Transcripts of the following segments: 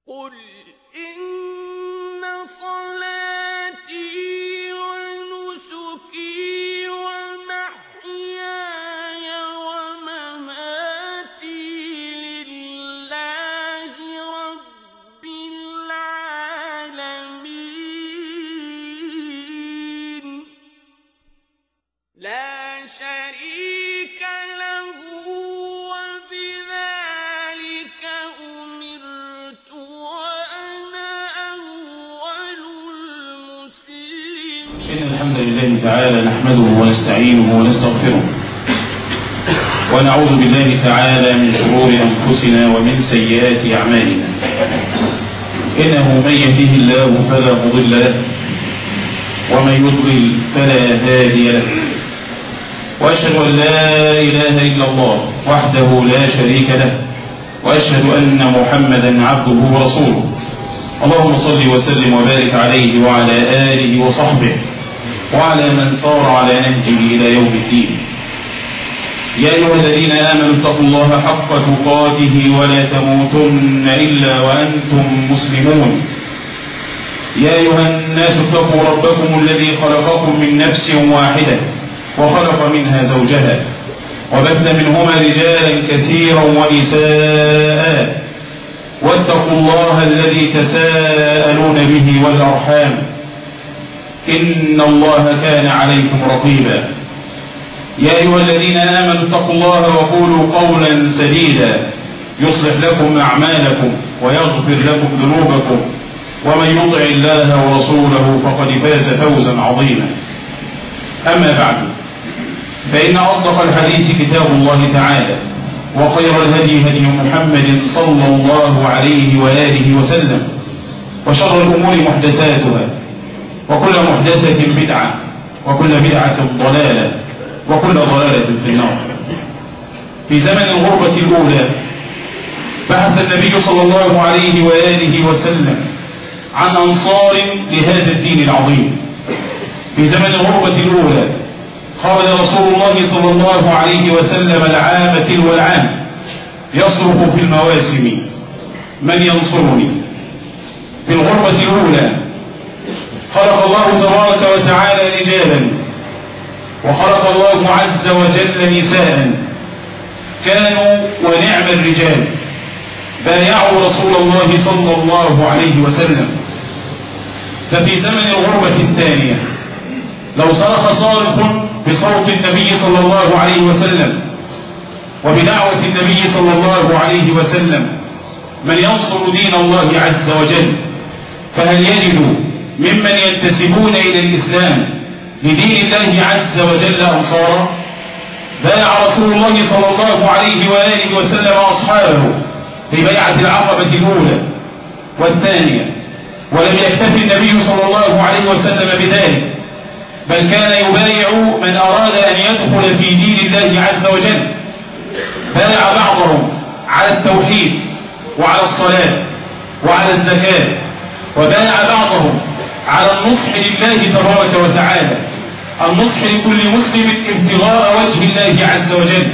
قل إن صلاتي ونسكي ومحياي ومماتي لله رب العالمين لا شريك له وبذلك أمرت وأنا أول المسلمين. إن الحمد لله تعالى نحمده ونستعينه ونستغفره ونعوذ بالله تعالى من شرور أنفسنا ومن سيئات أعمالنا. إنه من يهده الله فلا مضل له ومن يضلل فلا هادي له، وأشهد أن لا إله إلا الله وحده لا شريك له، وأشهد أن محمدا عبده ورسوله. اللهم صل وسلم وبارك عليه وعلى آله وصحبه وعلى من صار على نهجه إلى يوم الدين. يا أيها الذين آمنوا اتقوا الله حق تقاته ولا تموتن إلا وأنتم مسلمون. يا أيها الناس اتقوا ربكم الذي خلقكم من نفس واحدة وخلق منها زوجها وبث منهما رجالا كثيرا ونساء، واتقوا الله الذي تساءلون به والأرحام إن الله كان عليكم رقيبا. يا أيها الذين آمنوا اتقوا الله وقولوا قولا سديدا يصلح لكم أعمالكم ويغفر لكم ذنوبكم، ومن يطع الله ورسوله فقد فاز فوزا عظيما. أما بعد، فإن أصدق الحديث كتاب الله تعالى، وخير الهدي هدي محمد صلى الله عليه وآله وسلم، وشر الأمور محدثاتها، وكل محدثة بدعة، وكل بدعة ضلالة، وكل ضلالة في النار. في زمن الغربة الأولى بحث النبي صلى الله عليه وآله وسلم عن أنصار لهذا الدين العظيم. في زمن الغربة الأولى خرج رسول الله صلى الله عليه وسلم العام تلو العام يصرخ في المواسم: من ينصرني؟ في الغربة الأولى خلق الله تبارك وتعالى رجالا، وخلق الله عز وجل نساء كانوا ونعم الرجال بايعوا رسول الله صلى الله عليه وسلم. ففي زمن الغربة الثانية لو صرخ صارخ بصوت النبي صلى الله عليه وسلم وبدعوة النبي صلى الله عليه وسلم: من ينصر دين الله عز وجل؟ فهل يجد ممن ينتسبون إلى الإسلام لدين الله عز وجل أنصارا؟ بايع رسول الله صلى الله عليه وآله وسلم أصحابه ببيعة العقبة الأولى والثانية، ولم يكتفي النبي صلى الله عليه وسلم بذلك، بل كان يبايع من أراد أن يدخل في دين الله عز وجل. بايع بعضهم على التوحيد وعلى الصلاة وعلى الزكاة، وبايع بعضهم على النصح لله تبارك وتعالى، النصح لكل مسلم ابتغاء وجه الله عز وجل،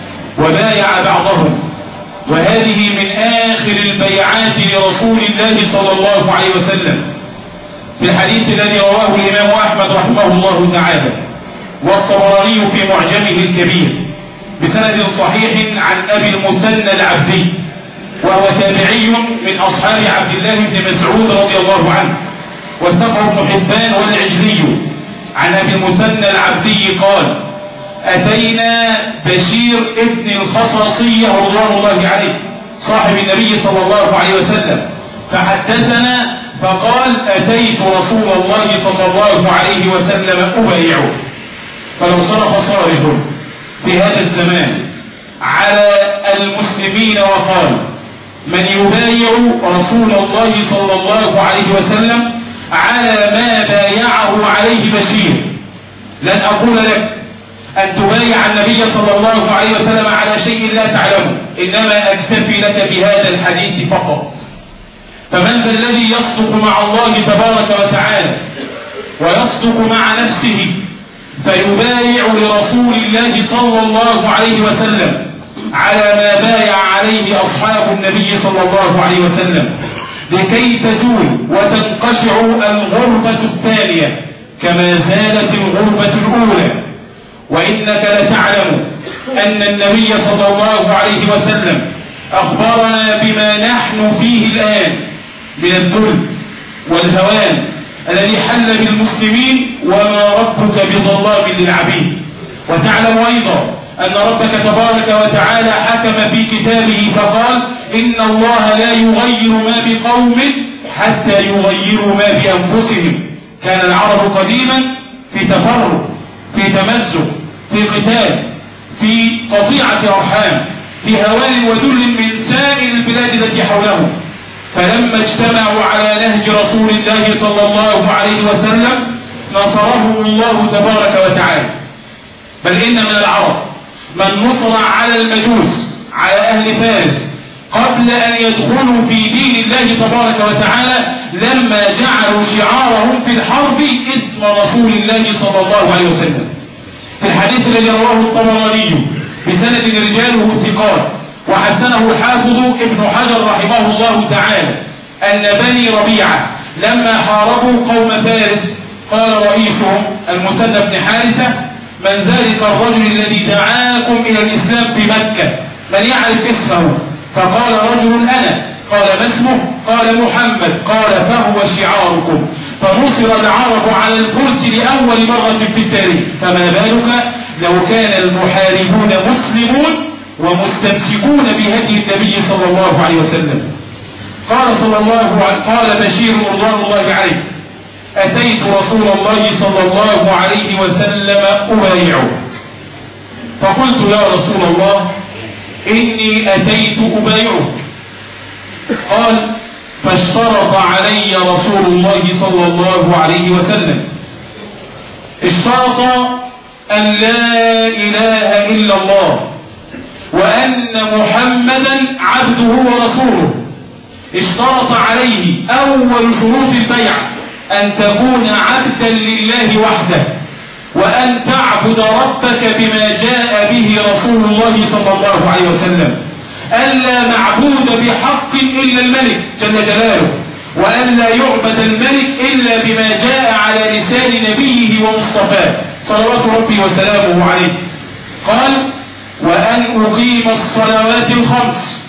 وبايع بعضهم. وهذه من آخر البيعات لرسول الله صلى الله عليه وسلم في الحديث الذي رواه الإمام أحمد رحمه الله تعالى والطبراني في معجمه الكبير بسند صحيح عن أبي المثنى العبدي، وهو تابعي من أصحاب عبد الله بن مسعود رضي الله عنه، وثقه ابن حبان والعجلي عن أبي المثنى العبدي قال: أتينا بشير ابن الخصاصية رضوان الله عليه صاحب النبي صلى الله عليه وسلم فحدثنا فقال: أتيت رسول الله صلى الله عليه وسلم أبايعه. فلو صرخ صارخ في هذا الزمان على المسلمين وقال: من يبايع رسول الله صلى الله عليه وسلم على ما بايعه عليه بشير، لن أقول لك أن تبايع النبي صلى الله عليه وسلم على شيء لا تعلمه، إنما أكتفي لك بهذا الحديث فقط. فمن ذا الذي يصدق مع الله تبارك وتعالى ويصدق مع نفسه فيبايع لرسول الله صلى الله عليه وسلم على ما بايع عليه أصحاب النبي صلى الله عليه وسلم؟ لكي تزول وتنقشع الغربة الثانية كما زالت الغربة الأولى. وإنك لتعلم أن النبي صلى الله عليه وسلم أخبرنا بما نحن فيه الآن من الذل والهوان الذي حل بالمسلمين، وما ربك بظلام للعبيد. وتعلم أيضا أن ربك تبارك وتعالى حكم في كتابه فقال: إن الله لا يغير ما بقوم حتى يغيروا ما بأنفسهم. كان العرب قديما في تفرق، في تمزق، في قتال، في قطيعة أرحام، في هوان وذل من سائر البلاد التي حولهم. فلما اجتمعوا على نهج رسول الله صلى الله عليه وسلم نصرهم الله تبارك وتعالى. بل إن من العرب من نصر على المجوس، على أهل فارس، قبل أن يدخلوا في دين الله تبارك وتعالى، لما جعلوا شعارهم في الحرب اسم رسول الله صلى الله عليه وسلم. في الحديث الذي رواه الطبراني بسند رجاله ثقات وحسنه الحافظ ابن حجر رحمه الله تعالى، أن بني ربيعة لما حاربوا قوم فارس قال رئيسهم المثنى بن حارثة: من ذلك الرجل الذي دعاكم إلى الإسلام في مكة؟ من يعرف اسمه؟ فقال رجل: أنا. قال: ما اسمه؟ قال: محمد. قال: فهو شعاركم. فنصر العرب على الفرس لأول مرة في التاريخ، فما بالك لو كان المحاربون مسلمون ومستمسكون بهدي النبي صلى الله عليه وسلم. قال بشير رضوان الله عليه: أتيت رسول الله صلى الله عليه وسلم أبايعه، فقلت: يا رسول الله إني أتيت أبايعه. قال: فاشترط علي رسول الله صلى الله عليه وسلم، اشترط أن لا إله إلا الله وأن محمدا عبده ورسوله. اشترط عليه أول شروط البيعة أن تكون عبدا لله وحده، وأن تعبد ربك بما جاء به رسول الله صلى الله عليه وسلم، ألا معبود بحق إلا الملك جل جلاله، وأن لا يعبد الملك إلا بما جاء على لسان نبيه ومصطفاه صلوات ربي وسلامه عليه. قال: وأن أقيم الصلوات الخمس،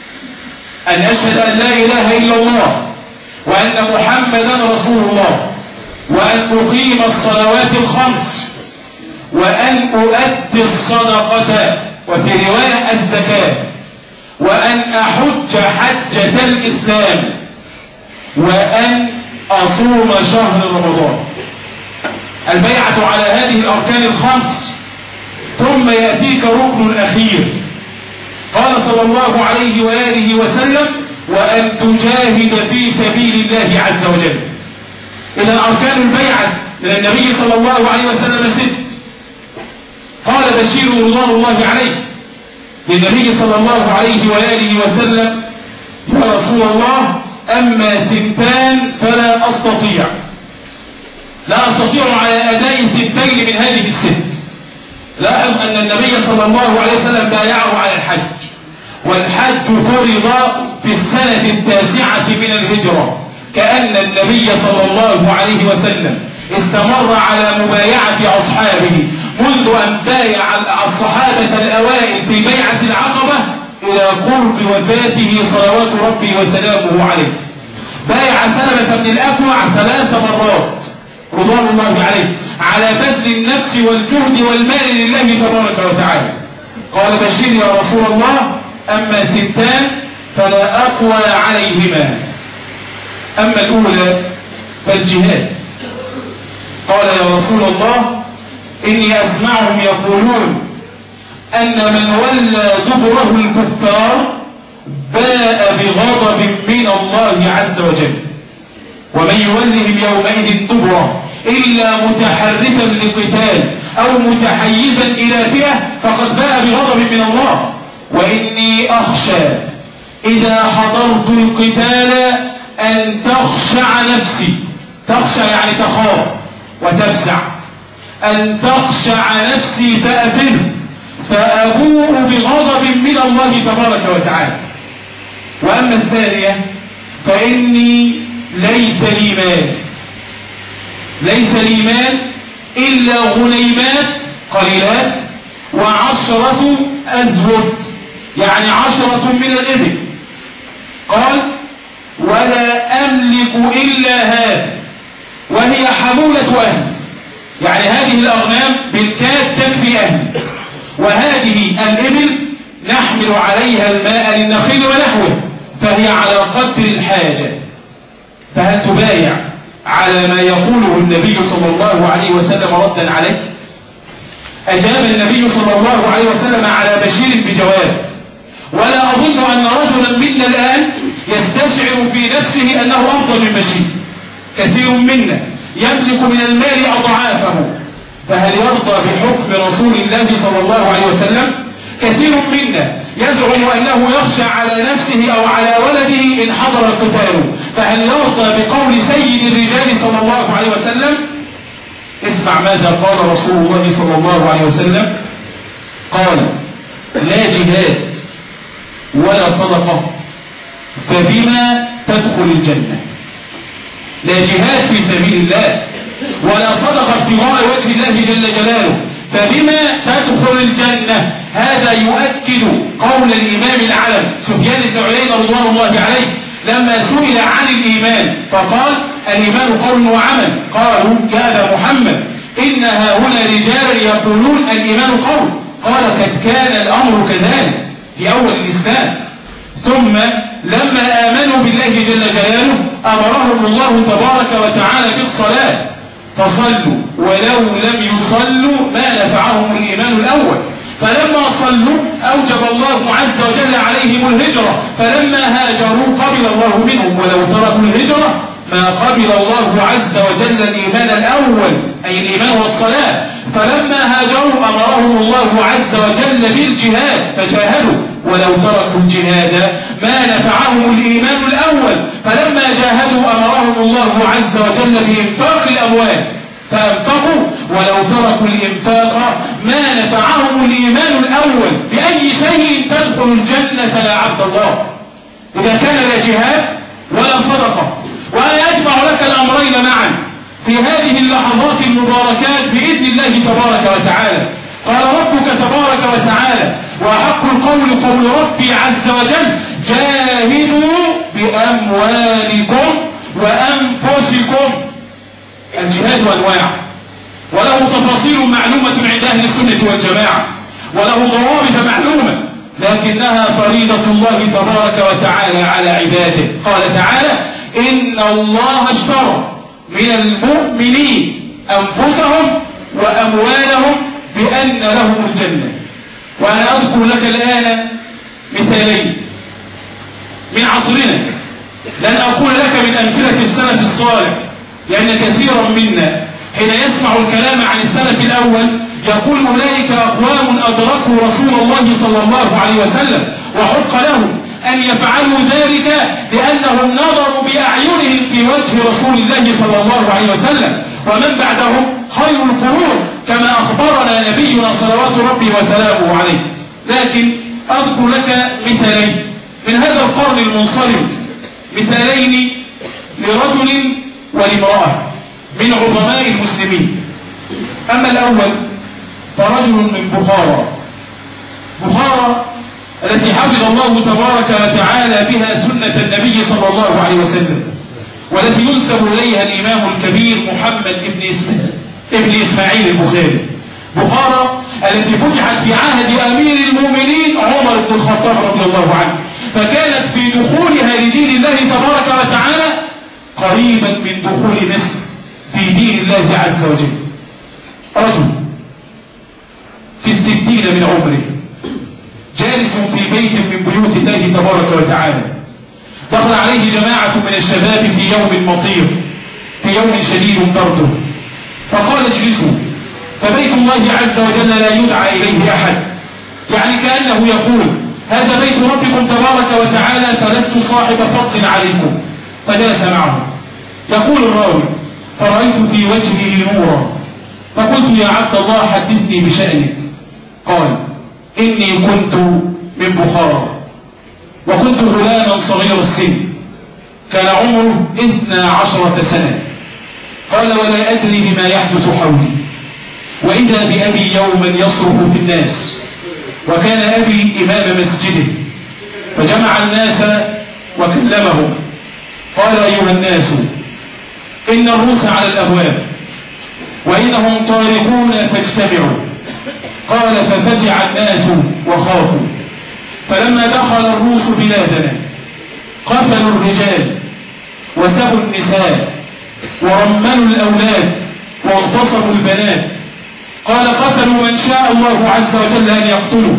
أن أشهد أن لا إله إلا الله وأن محمدا رسول الله، وأن أقيم الصلوات الخمس، وأن أؤدي الصدقة، وفي رواية الزكاة، وأن أحج حجة الإسلام، وأن أصوم شهر رمضان. البيعة على هذه الأركان الخمس، ثم يأتيك ركن أخير. قال صلى الله عليه وآله وسلم: وأن تجاهد في سبيل الله عز وجل. إذا أركان البيعة من النبي صلى الله عليه وسلم 6. قال بشير رضوان الله عليه للنبي صلى الله عليه وآله وسلم: يا رسول الله أما 2 فلا أستطيع، لا أستطيع على أداء 2 من هذه 6. لاحظ أن النبي صلى الله عليه وسلم بايعه على الحج، والحج فرض في السنة 9 من الهجرة، كأن النبي صلى الله عليه وسلم استمر على مبايعة أصحابه منذ أن بايع الصحابة الأوائل في بيعة العقبة إلى قرب وفاته صلوات ربي وسلامه عليه. بايع سلمة بن الأكوع 3 مرات رضوان الله عليه على بذل النفس والجهد والمال لله تبارك وتعالى. قال بشير: يا رسول الله أما 2 فلا أقوى عليهما. أما الأولى فالجهاد. قال: يا رسول الله إني أسمعهم يقولون أن من ولى دبره الكفار باء بغضب من الله عز وجل، ومن يولهم يومئذ دبره إلا متحرفا لقتال أو متحيزا إلى فئة فقد باء بغضب من الله، وإني أخشى إذا حضرت القتال أن تخشع نفسي. تخشى يعني تخاف وتفزع. أن تخشع نفسي فأفر فأبوء بغضب من الله تبارك وتعالى. وأما الثانية فإني ليس لي مال إلا غنيمات قليلات و10 أذود، يعني 10 من الإبل. قال ولا أملك إلا هذا، وهي حمولة أهل، يعني هذه الأغنام بالكاد تكفي أهل، وهذه الإبل نحمل عليها الماء للنخيل ونحوه، فهي على قدر الحاجة، فهل تبايع على ما يقوله النبي صلى الله عليه وسلم ردا عليه؟ أجاب النبي صلى الله عليه وسلم على بشير بجواب، ولا أظن أن رجلا منا الآن يستشعر في نفسه أنه أفضل من بشير. كثير منا يملك من المال أضعافه، فهل يرضى بحكم رسول الله صلى الله عليه وسلم؟ كثير منا يزعم أنه يخشى على نفسه أو على ولده إن حضر القتال، فهل يرضى بقول سيد الرجال صلى الله عليه وسلم؟ اسمع ماذا قال رسول الله صلى الله عليه وسلم. قال لا جهاد ولا صدقة فبما تدخل الجنة. لا جهاد في سبيل الله ولا صدقة ابتغاء وجه الله جل جلاله، فبما تدخل الجنة. هذا يؤكد قول الإمام العلم سفيان بن عيينة رضوان الله عليه لما سئل عن الإيمان فقال الإيمان قول وعمل. قالوا يا أبا محمد إن هؤلاء رجال يقولون الإيمان قول. قال قد كان الأمر كذلك في أول الإسلام، ثم لما آمنوا بالله جل جلاله أمرهم الله تبارك وتعالى بالصلاة فصلوا، ولو لم يصلوا ما نفعهم الإيمان الأول. فلما صلوا أوجب الله عز وجل عليهم الهجرة، فلما هاجروا قبل الله منهم، ولو تركوا الهجرة ما قبل الله عز وجل الإيمان الأول أي الإيمان والصلاة. فلما هاجروا أمرهم الله عز وجل بالجهاد فجاهدوا، ولو تركوا الجهاد ما نفعهم الإيمان الأول. فلما جاهدوا أمرهم الله عز وجل بإنفاق الأموال فأنفقوا، ولو تركوا الإنفاق ما نفعهم الإيمان الأول. بأي شيء تدخل الجنة يا عبد الله إذا كان لا جهاد ولا صدقة؟ وأنا أجمع لك الأمرين معا في هذه اللحظات المباركات بإذن الله تبارك وتعالى. قال ربك تبارك وتعالى وحق القول قول ربي عز وجل جاهدوا بأموالكم وأنفسكم. الجهاد أنواع وله تفاصيل معلومة عند أهل السنة والجماعة، وله ضوابط معلومة، لكنها فريضة الله تبارك وتعالى على عباده. قال تعالى إن الله اشترى من المؤمنين أنفسهم وأموالهم بأن لهم الجنة. وأنا أذكر لك الآن مثالين من عصرنا، لن أقول لك من أمثلة السلف الصالح، لأن كثيرا منا حين يسمع الكلام عن السلف الأول يقول أولئك أقوام أدركوا رسول الله صلى الله عليه وسلم وحق لهم أن يفعلوا ذلك لأنهم نظروا بأعينهم في وجه رسول الله صلى الله عليه وسلم، ومن بعدهم خير القرون كما أخبرنا نبينا صلوات ربي وسلامه عليه. لكن أذكر لك مثالين من هذا القرن المنصرم، مثالين لرجل ولامرأة من عظماء المسلمين. أما الأول فرجل من بخارى التي حفظ الله تبارك وتعالى بها سنة النبي صلى الله عليه وسلم، والتي ينسب إليها الإمام الكبير محمد ابن إسماعيل البخاري. بخارى التي فتحت في عهد أمير المؤمنين عمر بن الخطاب رضي الله عنه، فكانت في دخولها لدين الله تبارك وتعالى قريبا من دخول مصر في دين الله عز وجل. رجل في 60 من عمره جالس في بيت من بيوت الله تبارك وتعالى، دخل عليه جماعة من الشباب في يوم مطير، في يوم شديد برده، فقال اجلسوا، فبيت الله عز وجل لا يدعى إليه أحد، يعني كأنه يقول هذا بيت ربكم تبارك وتعالى فلست صاحب فضل عليكم. فجلس معه. يقول الراوي فرأيت في وجهه نورا، فقلت يا عبد الله حدثني بشأنك. قال إني كنت من بخارى وكنت غلاما صغير السن، كان عمره 12 سنة. قال ولا أدري بما يحدث حولي، وإذا بأبي يوما يصرخ في الناس، وكان أبي إمام مسجده، فجمع الناس وكلمهم قال أيها الناس إن الروس على الأبواب وإنهم طارقون فاجتمعوا. قال ففزع الناس وخافوا، فلما دخل الروس بلادنا قتلوا الرجال وسبوا النساء ورملوا الأولاد واغتصبوا البنات. قال قتلوا من شاء الله عز وجل أن يقتلوا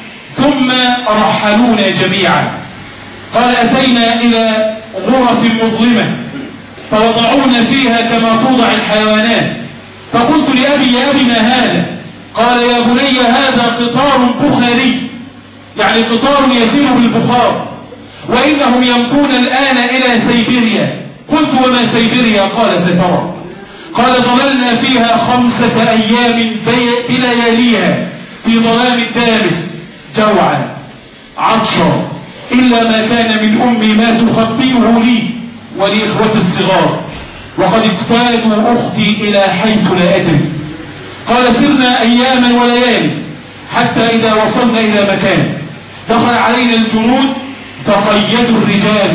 ثم رحلونا جميعا. قال أتينا إلى غرف مظلمة فوضعونا فيها كما توضع الحيوانات. فقلت لأبي يا أبي ما هذا؟ قال يا بني هذا قطار بخاري، يعني قطار يسير بالبخار، وإنهم يمضون الآن إلى سيبيريا. قلت وما سيبيريا؟ قال سترى. قال ظللنا فيها 5 أيام بلياليها في ظلام الدامس جوعا عطشا، إلا ما كان من أمي ما تخبئه لي ولإخوتي الصغار، وقد اقتادوا أختي إلى حيث لا أدري. قال سرنا أياما وليالي حتى إذا وصلنا إلى مكان دخل علينا الجنود فقيدوا الرجال،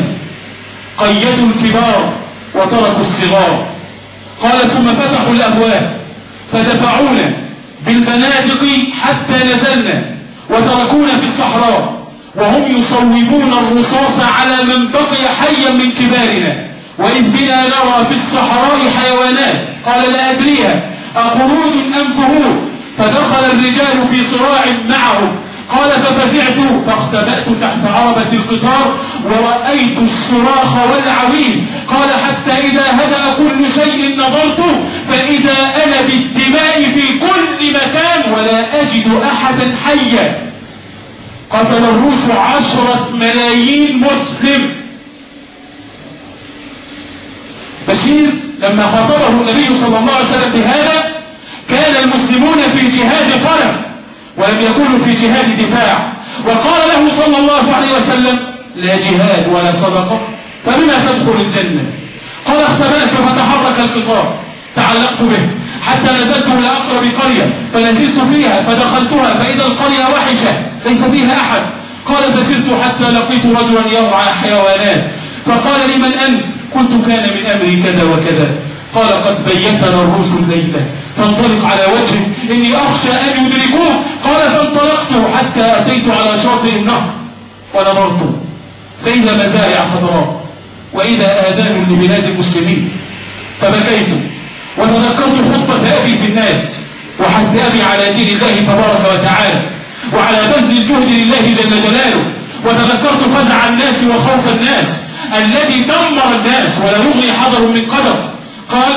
قيدوا الكبار وتركوا الصغار. قال ثم فتحوا الأبواب فدفعونا بالبنادق حتى نزلنا وتركونا في الصحراء، وهم يصوبون الرصاص على من بقي حيا من كبارنا، وإذ بنا نرى في الصحراء حيوانات. قال لا أدريها أقرود أم فهود. فدخل الرجال في صراع معهم. قال ففزعت فاختبأت تحت عربة القطار ورأيت الصراخ والعويل. قال حتى إذا هدأ كل شيء نظرت فإذا أنا بالدماء في كل مكان ولا أجد أحدا حيا. قتل الروس 10 ملايين مسلم. بشير لما خاطبه النبي صلى الله عليه وسلم بهذا كان المسلمون في جهاد طلب ولم يكونوا في جهاد دفاع، وقال له صلى الله عليه وسلم لا جهاد ولا صدقة فبما تدخل الجنة؟ قال اختبأت فتحرك القطار تعلقت به حتى نزلت إلى أقرب قرية فنزلت فيها فدخلتها فإذا القرية وحشة ليس فيها أحد. قال فسرت حتى لقيت رجلا يرعى حيوانات فقال لي من أنت؟ قلت كان من أمري كذا وكذا. قال قد بيتنا الروس الليلة فانطلق على وجهه إني أخشى أن يدركوه. قال فانطلقت حتى أتيت على شاطئ النهر ونظرت فإذا مزارع خضراء وإذا آذان لبلاد المسلمين، فبكيت وتذكرت خطبة أبي في الناس وحث أبي على دين الله تبارك وتعالى وعلى بذل الجهد لله جل جلاله، وتذكرت فزع الناس وخوف الناس الذي دمر الناس ولا يغني حذر من قدر. قال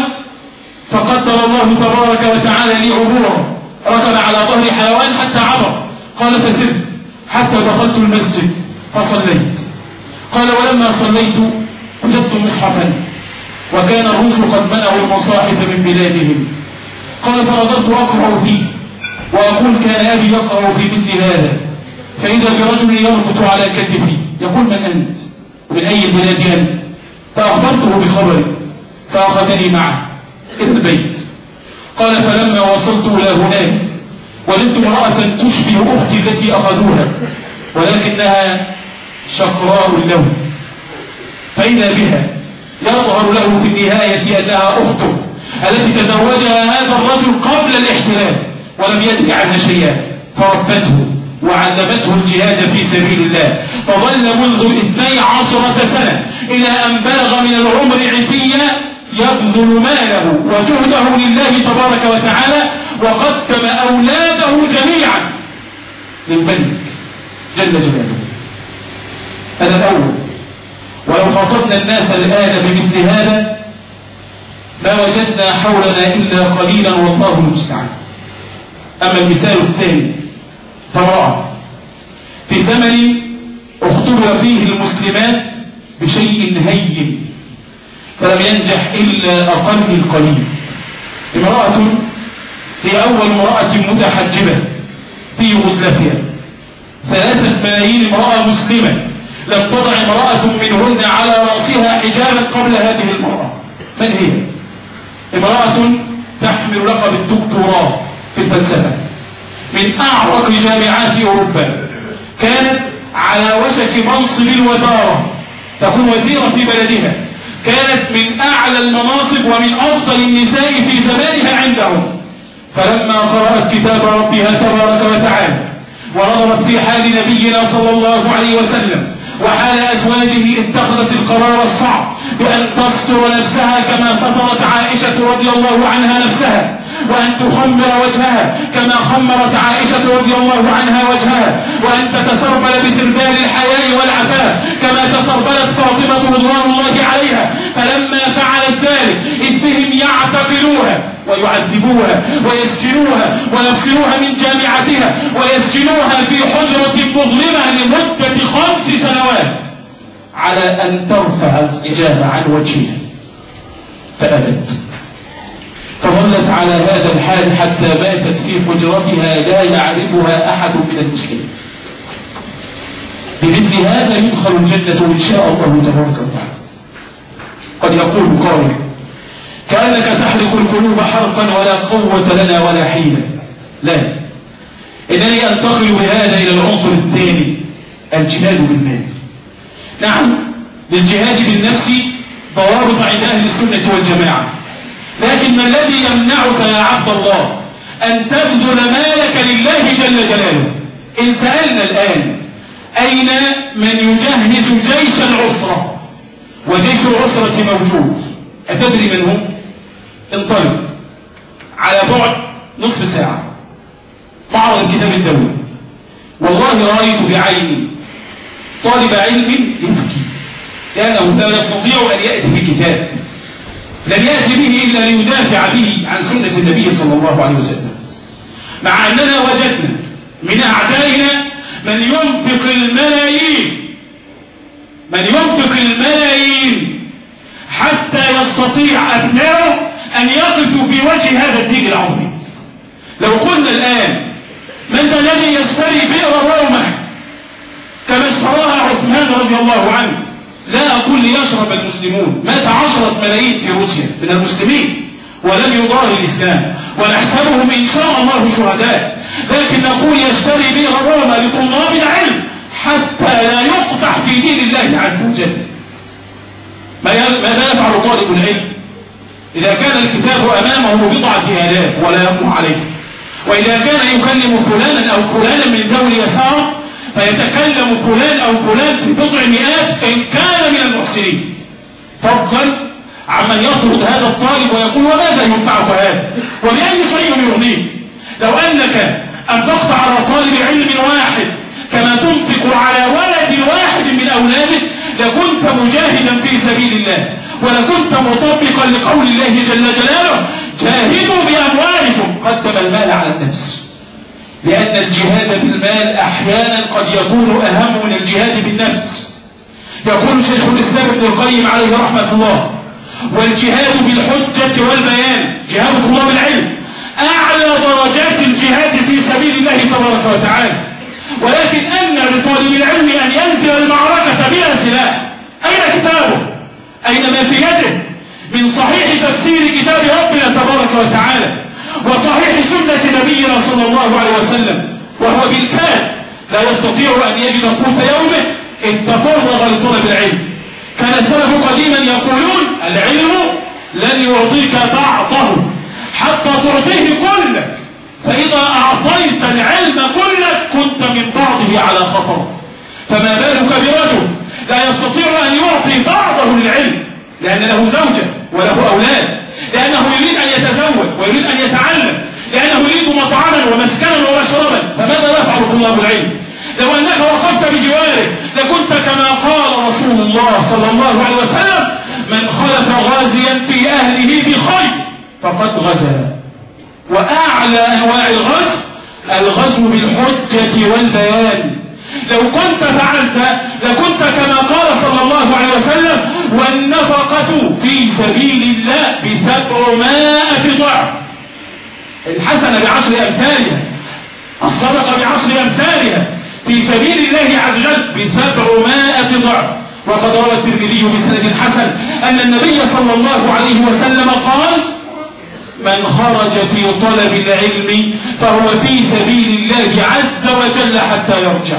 فقدر الله تبارك وتعالى لي عبورا، ركب على ظهر حيوان حتى عبر. قال فسرت حتى دخلت المسجد فصليت. قال ولما صليت وجدت مصحفا وكان الروس قد منعوا المصاحف من بلادهم. قال فنظرت أقرأ فيه وأقول كان أبي يقرأ في مثل هذا، فإذا برجل يربط على كتفي يقول من أنت؟ ومن أي البلاد أنت؟ فأخبرته بخبري فأخذني معه إلى البيت. قال فلما وصلت إلى هناك وجدت امرأة تشبه أختي التي أخذوها ولكنها شقراء اللون، فإذا بها يظهر له في النهاية أنها أخته التي تزوجها هذا الرجل قبل الاحتلال ولم يدري عنها شيئا، فربته وعلمته الجهاد في سبيل الله، فظل منذ 12 سنة إلى أن بلغ من العمر عتيا يبذل ماله وجهده لله تبارك وتعالى، وقدم أولاده جميعا للملك جل جلاله. هذا الأول. ولو خاطبنا الناس الآن بمثل هذا ما وجدنا حولنا إلا قليلا والله المستعان. أما المثال الثاني فامرأة في زمن اختبر فيه المسلمات بشيء هين فلم ينجح إلا أقل القليل. امرأة هي أول امرأة متحجبة في يوغوسلافيا. 3 ملايين امرأة مسلمة لم تضع امرأة منهن على رأسها حجاب هذه المرأة. من هي؟ امرأة تحمل لقب الدكتوراه في الفلسفة من أعرق جامعات أوروبا، كانت على وشك منصب الوزارة، تكون وزيرة في بلدها، كانت من أعلى المناصب ومن أفضل النساء في زمانها عندهم. فلما قرأت كتاب ربها تبارك وتعالى ونظرت في حال نبينا صلى الله عليه وسلم وحال أزواجه، اتخذت القرار الصعب بأن تستر نفسها كما سترت عائشة رضي الله عنها نفسها، وأن تخمر وجهها كما خمرت عائشة رضي الله عنها وجهها، وأن تتسربل بسربال الحياء والعفاف كما تسربلت فاطمة رضوان الله عليها. فلما فعلت ذلك إذ بهم يعتقلوها ويعذبوها ويسجنوها ويفصلوها من جامعتها ويسجنوها في حجرة مظلمة لمدة 5 سنوات على أن ترفع الحجاب عن وجهها، فأبت، فظلت على هذا الحال حتى ماتت في حجرتها لا يعرفها أحد من المسلمين. بمثل هذا يدخل الجنة إن شاء الله تبارك وتعالى. قد يقول قائل: كأنك تحرق القلوب حرقا ولا قوة لنا ولا حيلة. لا، إنني أنتقل بهذا إلى العنصر الثاني، الجهاد بالمال. نعم، للجهاد بالنفس ضوابط عند أهل السنة والجماعة، لكن ما الذي يمنعك يا عبد الله أن تبذل مالك لله جل جلاله؟ إن سألنا الآن أين من يجهز جيش العسرة؟ وجيش العسرة موجود، أتدري من هم؟ انطلق على بعد نصف ساعة معرض الكتاب الدولي. والله رأيت بعيني طالب علم يبكي لأنه لا يستطيع أن يأتي بكتاب لن يأتي به إلا ليدافع به عن سنة النبي صلى الله عليه وسلم، مع أننا وجدنا من أعدائنا من ينفق الملايين حتى يستطيع أبنائه أن يقفوا في وجه هذا الدين العظيم. لو قلنا الآن من ذا الذي يشتري بئر رومة كما اشتراها عثمان رضي الله عنه؟ لا أقول ليشرب المسلمون، مات 10 ملايين في روسيا من المسلمين ولم يضار الإسلام، ونحسبهم إن شاء الله شهداء، لكن نقول يشتري بئر روما لطلاب العلم حتى لا يقطع في دين الله عز وجل. ماذا يفعل طالب العلم إذا كان الكتاب أمامه ب10,000 ولا يقوم عليه؟ وإذا كان يكلم فلانا أو فلانا من ذوي يسار فيتكلم فلان أو فلان في 100 إن كان من المحسنين، فضلا عمن يطرد هذا الطالب ويقول: وماذا ينفعك هذا؟ وبأي شيء يغنيك؟ لو أنك أنفقت على طالب علم واحد كما تنفق على ولد واحد من أولادك لكنت مجاهدا في سبيل الله، ولكنت مطبقا لقول الله جل جلاله: جاهدوا بأموالكم. قدم المال على النفس، لأن الجهاد بالمال أحيانا قد يكون أهم من الجهاد بالنفس. يقول شيخ الإسلام ابن القيم عليه رحمة الله: والجهاد بالحجة والبيان، جهاد طلاب العلم، أعلى درجات الجهاد في سبيل الله تبارك وتعالى، ولكن أن لطالب العلم أن ينزل المعركة بلا سلاح. أين كتابه؟ أين ما في يده من صحيح تفسير كتاب ربنا تبارك وتعالى وصحيح سنة نبينا صلى الله عليه وسلم؟ وهو بالكاد لا يستطيع أن يجد قوت يومه إن تفرغ لطلب العلم. كان السلف قديما يقولون: العلم لن يعطيك بعضه حتى تعطيه كلك، فإذا أعطيت العلم كلك كنت من بعضه على خطر. فما بالك برجل لا يستطيع أن يعطي بعضه للعلم لأن له زوجة وله أولاد، لأنه يريد أن يتزوج ويريد أن يتعلم، لأنه يريد مطعما ومسكنا ومشربا. فماذا يفعل طلاب العلم؟ لو أنك وقفت بجواره لكنت كما قال رسول الله صلى الله عليه وسلم: من خلف غازيا في أهله بخير فقد غزا. وأعلى أنواع الغزو بالحجة والبيان. لو كنت فعلت لكنت كما قال صلى الله عليه وسلم: والنفقة في سبيل الله ب700 ضعف. الحسنة ب10 أمثالها، الصدقة ب10 أمثالها، في سبيل الله عز وجل ب700 ضعف. وقد روى الترمذي بسند حسن أن النبي صلى الله عليه وسلم قال: من خرج في طلب العلم فهو في سبيل الله عز وجل حتى يرجع.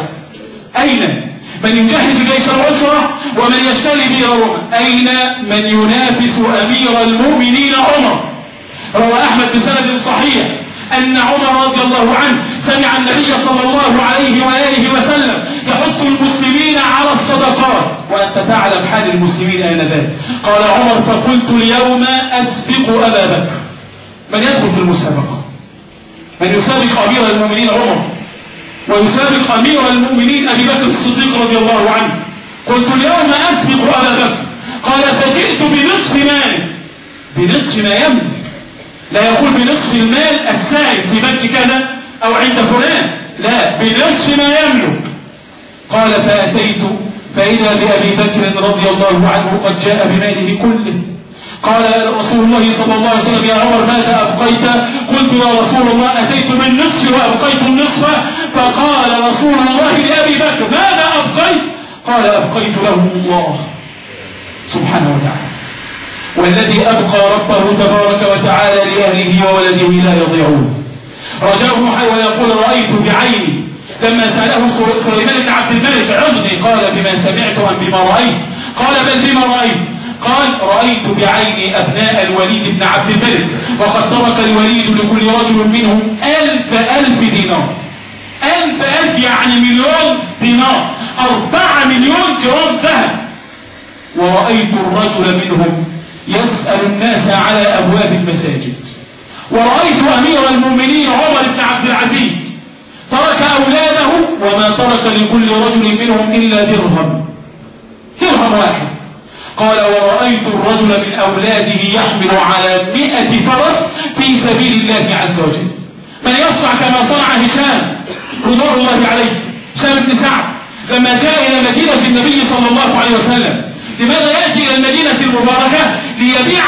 أين من يجهز جيش العسرة ومن يشتري بئر روما؟ أين من ينافس أمير المؤمنين عمر؟ روى أحمد بسند صحيح أن عمر رضي الله عنه سمع النبي صلى الله عليه وآله وسلم يحث المسلمين على الصدقات، وأنت تعلم حال المسلمين آنذاك. قال عمر: فقلت اليوم أسبق أبا بكر. من يدخل في المسابقة؟ من يسابق أمير المؤمنين عمر ويسابق أمير المؤمنين أبي بكر الصديق رضي الله عنه. قلت اليوم أسبق أبا بكر. قال: فجئت بنصف مال، بنصف ما يملك، لا يقول بنصف المال السائل في بنك كذا أو عند فلان، لا، بنصف ما يملك. قال: فأتيت فإذا بأبي بكر رضي الله عنه قد جاء بماله كله. قال رسول الله صلى الله عليه وسلم: يا عمر ماذا أبقيت؟ قلت: يا رسول الله أتيت بالنصف وأبقيت النصف. فقال رسول الله لأبي بكر: ماذا أبقيت؟ قال: أبقيت له الله سبحانه وتعالى، والذي أبقى ربه تبارك وتعالى لأهله وولده لا يضيعون. رجاؤه حي ويقول: رأيت بعيني. لما سأله سليمان بن عبد الملك: عظني، قال: بما سمعت أم بما رأيت؟ قال: بل بما رأيت. قال: رأيت بعيني أبناء الوليد بن عبد الملك، وقد ترك الوليد لكل رجل منهم 1000 دينار. 1000 يعني 1,000,000 دينار، 4 مليون جرام ذهب. ورأيت الرجل منهم يسأل الناس على أبواب المساجد. ورأيت أمير المؤمنين عمر بن عبد العزيز ترك أولاده وما ترك لكل رجل منهم إلا درهم واحد. قال: ورأيت الرجل من أولاده يحمل على 100 فرس في سبيل الله عز وجل. من يصنع كما صنع هشام رضوان الله عليه، هشام بن سعد، لما جاء إلى مدينة النبي صلى الله عليه وسلم. لماذا يأتي إلى المدينة المباركة؟ ليبيع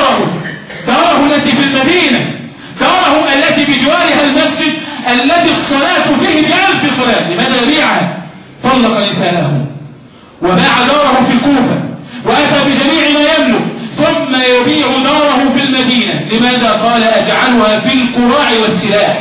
داره التي في المدينة، داره التي بجوارها المسجد الذي الصلاة فيه ب1000 صلاة. لماذا يبيعها؟ طلق نساءه وباع داره في الكوفة وأتى بجميع ما يملك، ثم يبيع داره في المدينة. لماذا؟ قال: أجعلها في القراع والسلاح،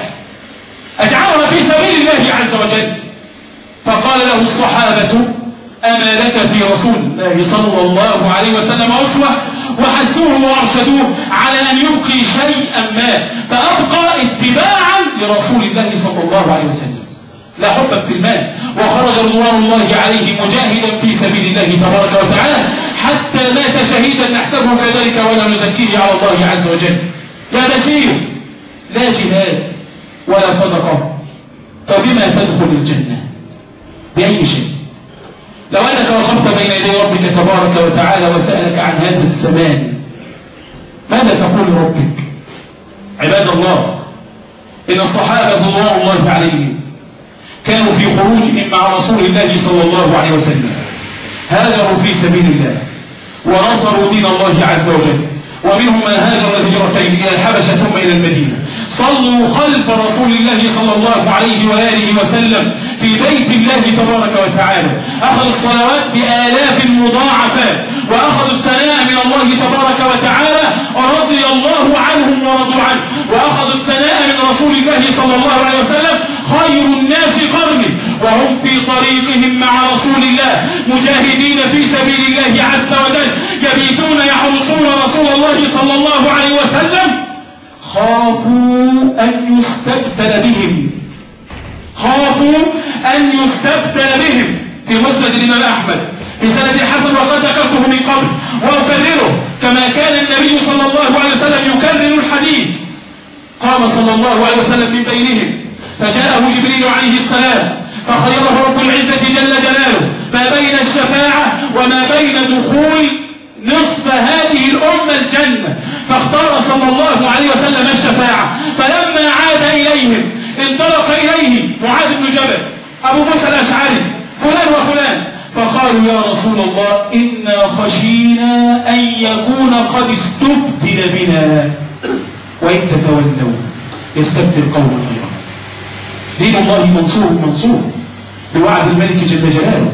أجعلها في سبيل الله عز وجل. فقال له الصحابة: أما لك في رسول الله صلى الله عليه وسلم أسوة؟ وحثوه وأرشدوه على أن يبقي شيئا ما، فأبقى اتباعا لرسول الله صلى الله عليه وسلم، لا حبا في المال. وخرج رضوان الله عليه مجاهدا في سبيل الله تبارك وتعالى حتى مات شهيدا، نحسبه كذلك ولا نزكيه على الله عز وجل. يا بشير، لا جهاد ولا صدقة، فبما تدخل الجنة؟ بأي شيء؟ لو أنك وقفت بين يدي ربك تبارك وتعالى وسألك عن هذا الزمان، ماذا تقول لربك؟ عباد الله، إن الصحابة رضوان الله عليهم كانوا في خروجهم مع رسول الله صلى الله عليه وسلم هاجروا في سبيل الله ونصروا دين الله عز وجل، ومنهم من هاجر الهجرتين إلى الحبشة ثم إلى المدينة. صلوا خلف رسول الله صلى الله عليه وآله وسلم في بيت الله تبارك وتعالى، أخذوا الصلوات بآلاف مضاعفات، وأخذوا الثناء من الله تبارك وتعالى رضي الله عنهم ورضوا عنه، وأخذوا الثناء من رسول الله صلى الله عليه وسلم خير الناس قرني، وهم في طريقهم مع رسول الله مجاهدين في سبيل الله عز وجل، يبيتون يحرسون رسول الله صلى الله عليه وسلم. خافوا أن يستبدل بهم، خافوا أن يستبدل بهم. في مسند الإمام أحمد بسند حسن، وقد ذكرته من قبل وأكرره كما كان النبي صلى الله عليه وسلم يكرر الحديث. قام صلى الله عليه وسلم من بينهم، فجاءه جبريل عليه السلام فخيره رب العزة جل جلاله ما بين الشفاعة وما بين دخول نصف هذه الأمة الجنة، فاختار صلى الله عليه وسلم الشفاعة. فلما عاد إليهم انطلق إليه معاذ بن جبل، أبو موسى الأشعري، فلان وفلان، فقالوا: يا رسول الله، إنا خشينا أن يكون قد استبدل بنا، وإن تتولوا يستبدل قوما غيرهم. دين الله منصور بوعد الملك جل جلاله،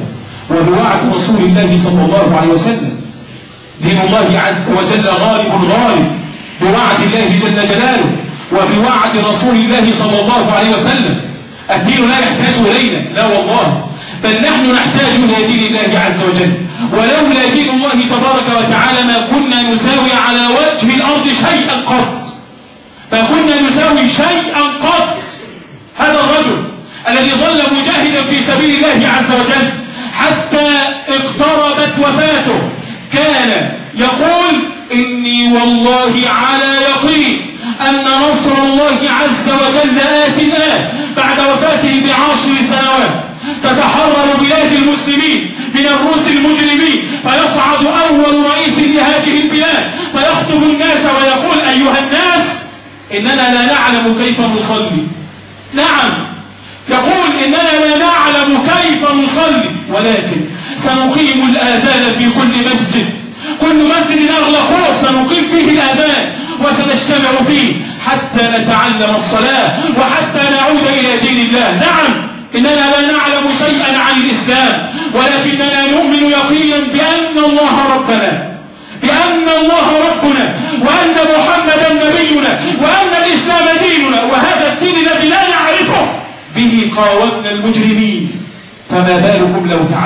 وبوعد رسول الله صلى الله عليه وسلم. دين الله عز وجل غالب بوعد الله جل جلاله وبوعد رسول الله صلى الله عليه وسلم. الدين لا يحتاج إلينا، لا والله، بل نحن نحتاج إلى دين الله عز وجل. ولولا دين الله تبارك وتعالى ما كنا نساوي على وجه الأرض شيئا قط، ما كنا نساوي شيئا قط. هذا الرجل الذي ظل مجاهدا في سبيل الله عز وجل حتى اقتربت وفاته كان يقول: إني والله على يقين أن نصر الله عز وجل بعد وفاته ب10 سنوات تتحرر بلاد المسلمين من الروس المجرمين، فيصعد أول رئيس لهذه البلاد فيخطب الناس ويقول: أيها الناس، إننا لا نعلم كيف نصلي. نعم، يقول: إننا لا نعلم كيف نصلي، ولكن سنقيم الآذان في كل مسجد، كل مسجد أغلقوه سنقيم فيه الآذان وسنجتمع فيه حتى نتعلم الصلاة وحتى نعود إلى دين الله. نعم، إننا لا نعلم شيئا عن الإسلام، ولكننا نؤمن يقينا بأن الله ربنا، وأن محمدا نبينا، وأن الإسلام ديننا، وهذا الدين الذي لا نعرفه به قاومنا المجرمين. فما بالكم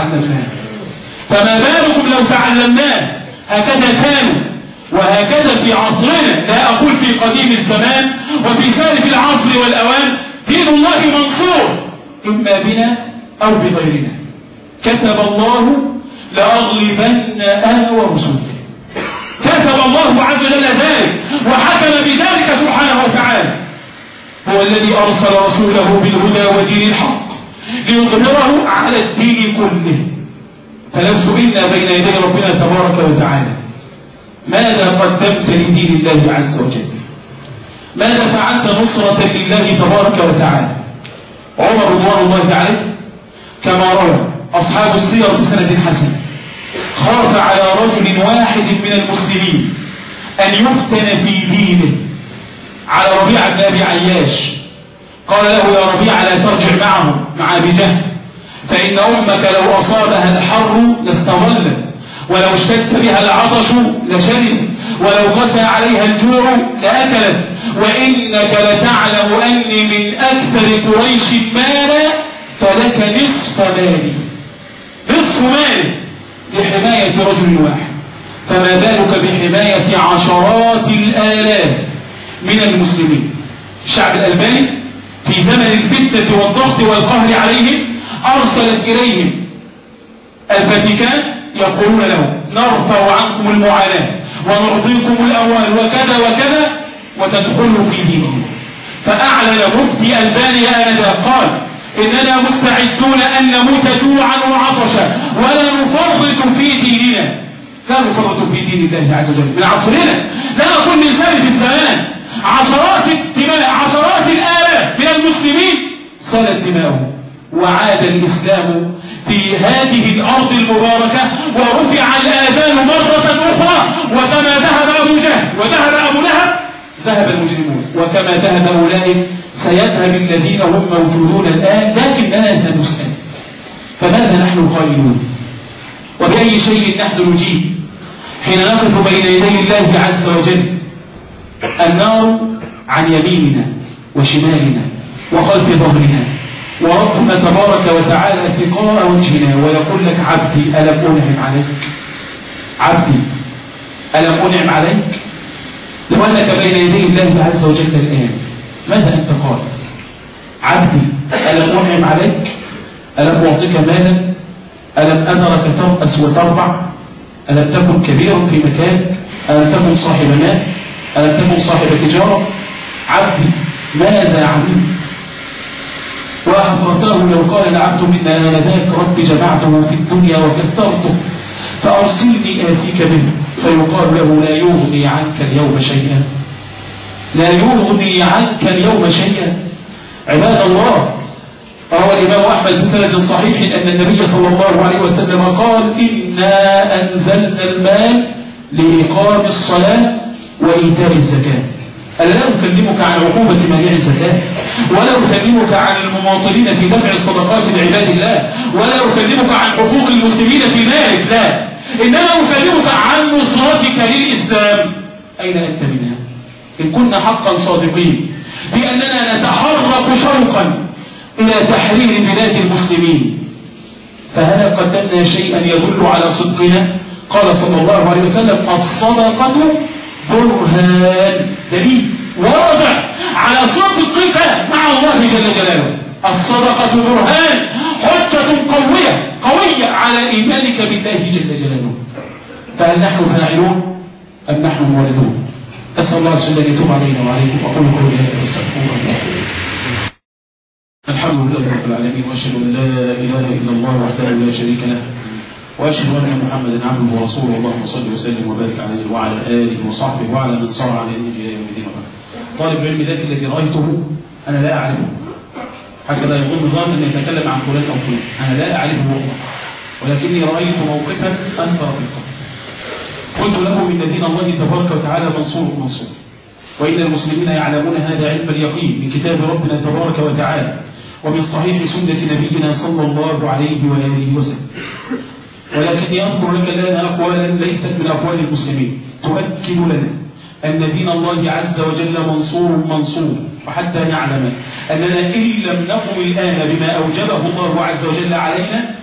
لو تعلمناه؟ هكذا كانوا وهكذا في عصرنا، لا أقول في قديم الزمان وفي سالف العصر والأوان. دين الله منصور إما بنا أو بغيرنا. كتب الله لأغلبن أنا ورسولي، كتب الله عز وجل ذلك وحكم بذلك سبحانه وتعالى. هو الذي أرسل رسوله بالهدى ودين الحق ليظهره على الدين كله. فلو سئلنا بين يدي ربنا تبارك وتعالى: ماذا قدمت لدين الله عز وجل؟ ماذا فعلت نصرة لله تبارك وتعالى؟ عمر رضوان الله عليه كما روى أصحاب السير بسند حسن خاف على رجل واحد من المسلمين أن يفتن في دينه، على ربيعة بن أبي عياش. قال له: يا ربيعة، لا ترجع مع أبي جهل، فإن أمك لو أصابها الحر لاستظلت، ولو اشتد بها العطش لشرب، ولو قسى عليها الجوع لأكلت، وإنك لتعلم أني من أكثر قريش مالا، فلك نصف مالي لحماية رجل واحد، فما بالك بحماية عشرات الآلاف من المسلمين. الشعب الألباني في زمن الفتنة والضغط والقهر عليهم أرسلت إليهم الفاتيكان يقولون له: نرفع عنكم المعاناة ونعطيكم الأموال وكذا وكذا وتدخلوا في دينهم. فأعلن مفتي ألبانيا آنذاك قال: إننا مستعدون أن نموت جوعا وعطشا ولا نفرط في ديننا، لا نفرط في دين الله عز وجل. من عصرنا، لا أقول من سالف الزمان، عشرات الدماء، عشرات الآلاف من المسلمين سالت دماؤهم، وعاد الإسلام في هذه الأرض المباركة، ورفع الآذان مرة أخرى. وكما ذهب أبو جهل وذهب أبو لهب ذهب المجرمون، وكما ذهب أولئك سيذهب الذين هم موجودون الآن، لكننا سنسأل. فماذا نحن قائلون؟ وبأي شيء نحن نجيب حين نقف بين يدي الله عز وجل؟ النار عن يميننا وشمالنا وخلف ظهرنا، وربنا تبارك وتعالى تقاء وجهنا ويقول لك: عبدي ألم أنعم عليك؟ عبدي ألم أنعم عليك؟ لو أنك بين يدي الله عز وجل الآن، ماذا أنت قال؟ عبدي ألم أنعم عليك؟ ألم أعطيك مالا؟ ألم أمرك ترأس وتربع؟ ألم تكن كبيرا في مكانك؟ ألم تكن صاحب مال؟ ألم تكن صاحب تجارة؟ عبدي ماذا عملت؟ وحسرته لو قال العبد منا آنذاك: رب جمعته في الدنيا وكثرته فأرسلني آتيك به، فيقال له: لا يغني عنك اليوم شيئا، لا يغني عنك اليوم شيئا. عباد الله، روى الإمام أحمد بسند صحيح أن النبي صلى الله عليه وسلم قال: إنا أنزلنا المال لإقام الصلاة وإيتاء الزكاة. أنا لا أكلمك عن عقوبة مانع الزكاة، ولا أكلمك عن المماطلين في دفع الصدقات لعباد الله، ولا أكلمك عن حقوق المسلمين في مالك، لا، إنما أكلمك عن نصرتك للإسلام. أين أنت منها؟ إن كنا حقا صادقين في أننا نتحرك شوقا إلى تحرير بلاد المسلمين، فهل قدمنا شيئا يدل على صدقنا؟ قال صلى الله عليه وسلم: الصدقة برهان، دليل واضح على صدقك مع الله جل جلاله. الصدقة برهان، حجة قوية على إيمانك بالله جل جلاله. فهل نحن فاعلون أم نحن موردون؟ أسأل الله سبحانه أن يتوب علينا وعليكم. وأقول قولي هذا واستغفر الله. الحمد لله رب العالمين، وأشهد أن لا إله إلا الله وحده لا شريك له، وأشهد أن محمدا عبده ورسوله. اللهم صل وسلم وبارك عليه وعلى آله وصحبه وعلى من صار على نهجه إلى يوم الدين. طالب العلم ذاك الذي رأيته أنا لا أعرفه، حتى لا يظن ظان أن يتكلم عن فلان أو فلان، أنا لا أعرفه ولكني رأيت موقفا أثر في القلب. قلت له إن دين الله تبارك وتعالى منصور، وإن المسلمين يعلمون هذا علم اليقين من كتاب ربنا تبارك وتعالى ومن صحيح سنة نبينا صلى الله عليه وآله وسلم. ولكني أذكر لك الآن أقوالا ليست من أقوال المسلمين تؤكد لنا أن دين الله عز وجل منصور، وحتى نعلم أننا إن لم نقم الآن بما أوجبه الله عز وجل علينا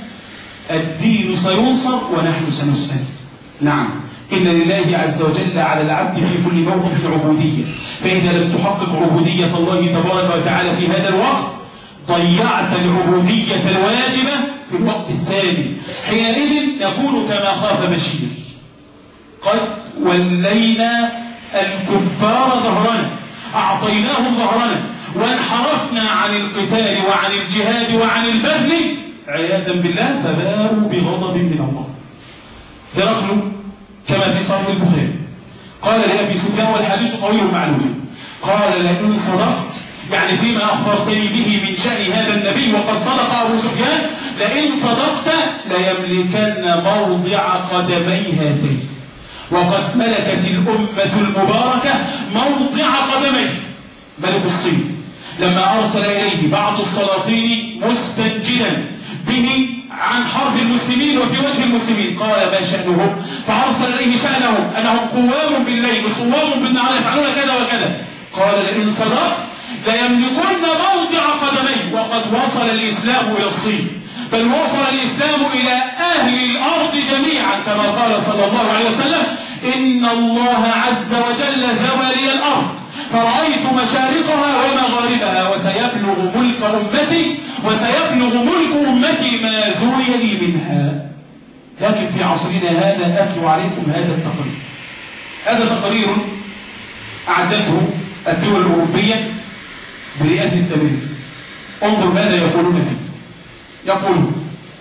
الدين سينصر ونحن سنسأل. نعم، إن لله عز وجل على العبد في كل موقف عبودية، فإذا لم تحقق عبودية الله تبارك وتعالى في هذا الوقت ضيعت العبودية الواجبة في الوقت الثاني. حينئذ نكون كما خاف بشير: قد ولينا الكفار ظهرنا، أعطيناهم ظهرنا، وانحرفنا عن القتال وعن الجهاد وعن البذل عياذا بالله، فباءوا بغضب من الله. هرقل كما في صحيح البخاري قال لأبي سفيان، والحديث طويل معلوم، قال: لئن صدقت، يعني فيما أخبرتني به من شأن هذا النبي، وقد صدق أبو سفيان، لئن صدقت ليملكن موضع قدمي هاتين. وقد ملكت الأمة المباركة موضع قدمي. ملك الصين لما أرسل إليه بعض السلاطين مستنجدا به عن حرب المسلمين وفي وجه المسلمين، قال: ما شأنهم؟ فأرسل إليه شأنهم أنهم قوام بالليل وصوام بالنهار يفعلون كذا وكذا. قال: لئن صدقت ليملكن موضع قدمي. وقد وصل الإسلام إلى الصين، بل وصل الإسلام إلى أهل الأرض جميعا، كما قال صلى الله عليه وسلم: إن الله عز وجل زوى لي الأرض فرأيت مشارقها ومغاربها، وسيبلغ ملك أمتي ما زوي لي منها. لكن في عصرنا هذا أتلو عليكم هذا التقرير. هذا تقرير أعدته الدول الأوروبية برئاسة أمريكا. انظر ماذا يقولون فيه. يقولون: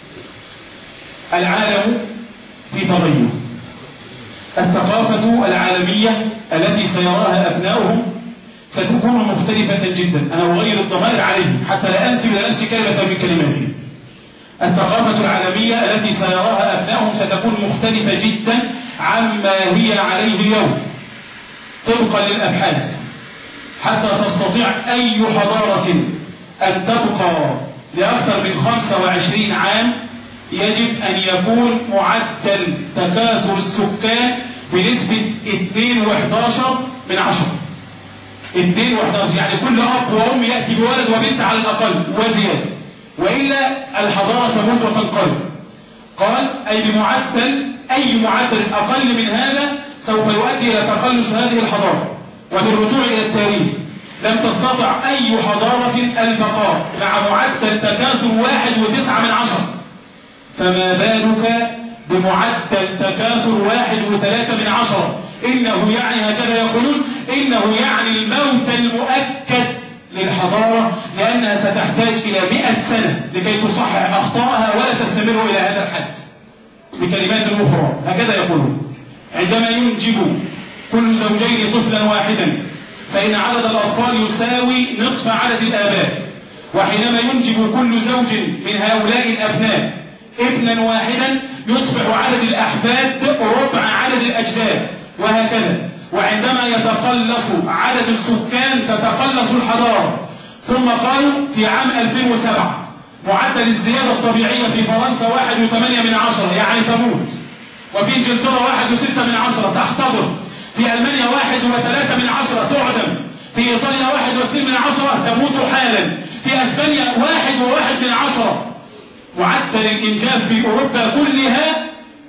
العالم في تغير، الثقافة العالمية التي سيراها أبناؤهم ستكون مختلفة جدا. أنا أغير الضمائر عليهم حتى لا أنسي كلمة من كلماتهم. الثقافة العالمية التي سيراها أبناؤهم ستكون مختلفة جدا عما هي عليه اليوم طبقا للأبحاث. حتى تستطيع أي حضارة أن تبقى لأكثر من 25 عام يجب أن يكون معدل تكاثر السكان بنسبة 2.11 2.11، يعني كل أب وأم يأتي بولد وبنت على الأقل وزيادة، وإلا الحضارة تموت وتنقرض. قال: أي معدل أقل من هذا سوف يؤدي إلى تقلص هذه الحضارة. وبالرجوع إلى التاريخ لم تستطع أي حضارة البقاء مع معدل تكاثر 1.9، فما بالك بمعدل تكاثر 1.3. إنه يعني، هكذا يقولون، إنه يعني الموت المؤكد للحضارة، لأنها ستحتاج إلى 100 سنة لكي تصحح أخطائها ولا تستمر إلى هذا الحد. بكلمات أخرى هكذا يقولون: عندما ينجب كل زوجين طفلا واحدا فإن عدد الأطفال يساوي نصف عدد الآباء، وحينما ينجب كل زوج من هؤلاء الأبناء ابنا واحدا يصبح عدد الأحفاد ربع عدد الأجداد، وهكذا. وعندما يتقلص عدد السكان تتقلص الحضارة. ثم قالوا في عام 2007 معدل الزيادة الطبيعية في فرنسا 1.8 يعني تموت، وفي انجلترا 1.6 تحتضر، في ألمانيا 1.3 تعدم، في إيطاليا 1.2 تموت حالا، في أسبانيا 1.1. معدل الإنجاب في أوروبا كلها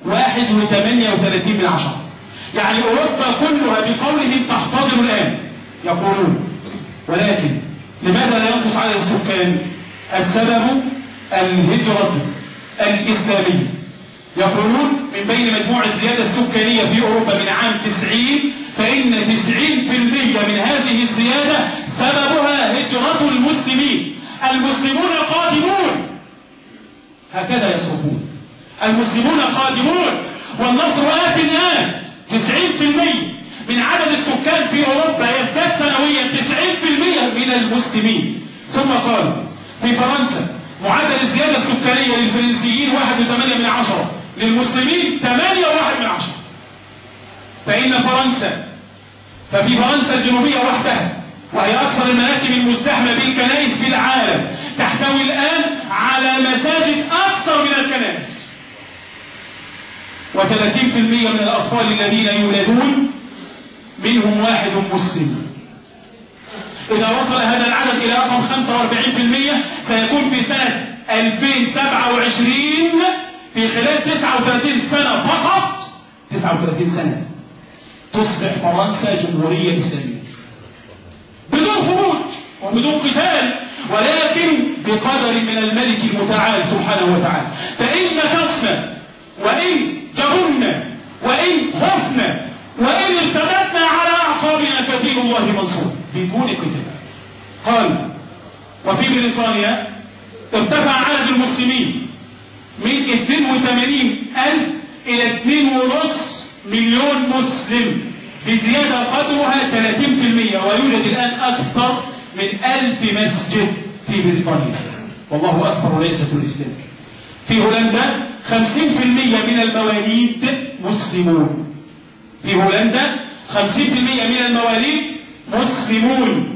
1.38، يعني أوروبا كلها بقولهم تحتضر الآن. يقولون ولكن لماذا لا ينقص عدد السكان؟ السبب الهجرة الإسلامية. يقولون من بين مجموع الزيادة السكانية في أوروبا من عام 90 فإن 90% من هذه الزيادة سببها هجرة المسلمين. المسلمون قادمون، هكذا يصرفون، المسلمون قادمون والنصر آت الآن. 90% من عدد السكان في أوروبا يزداد سنويا 90% من المسلمين. ثم قال في فرنسا معدل الزيادة السكانية للفرنسيين 1.8، للمسلمين 8.1. ففي فرنسا الجنوبية وحدها، وهي أكثر المناكب المزدحمة بالكنائس في العالم، تحتوي الآن على مساجد أكثر من الكنائس. و30% من الأطفال الذين يولدون منهم واحد مسلم. إذا وصل هذا العدد إلى رقم 45% سيكون في سنة 2027 في خلال 39 سنة فقط، 39 سنة تصبح فرنسا جمهورية إسلامية بدون خروج وبدون قتال، ولكن بقدر من الملك المتعال سبحانه وتعالى. فإن نكصنا وإن جبنا وإن خفنا وإن ارتدتنا على أعقابنا فدين الله منصور بدون قتال. قال وفي بريطانيا ارتفع عدد المسلمين من 82,000 إلى 2.5 مليون مسلم بزيادة قدرها 30%، ويوجد الآن أكثر من 1000 مسجد في بريطانيا، والله أكبر وليست الإسلام. في هولندا 50% من المواليد مسلمون، في هولندا 50% من المواليد مسلمون.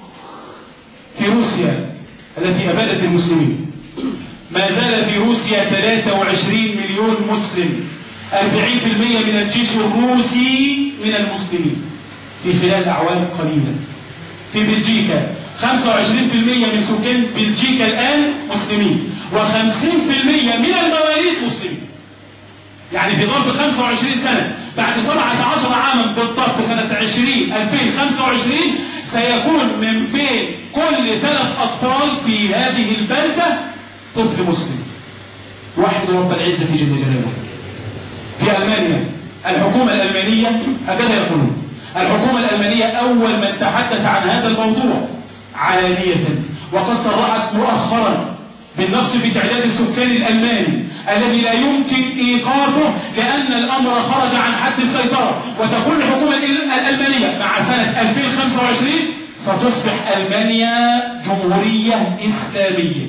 في روسيا التي أبادت المسلمين ما زال في روسيا 23 مليون مسلم، 40% من الجيش الروسي من المسلمين في خلال أعوام قليلة. في بلجيكا 25% من سكان بلجيكا الآن مسلمين، و50% من المواليد مسلمين. يعني في ظرف 25 سنة بعد 17 عاما بالضبط سنة 2025 سيكون من بين كل 3 أطفال في هذه البلدة طفل مسلم. واحد رب العزة جل جلاله. في ألمانيا الحكومة الألمانية هكذا يقولون، الحكومة الألمانية أول من تحدث عن هذا الموضوع علانية، وقد صرحت مؤخرا بالنقص في تعداد السكان الألماني الذي لا يمكن إيقافه لأن الأمر خرج عن حد السيطرة. وتقول الحكومة الألمانية مع سنة 2025 ستصبح ألمانيا جمهورية إسلامية.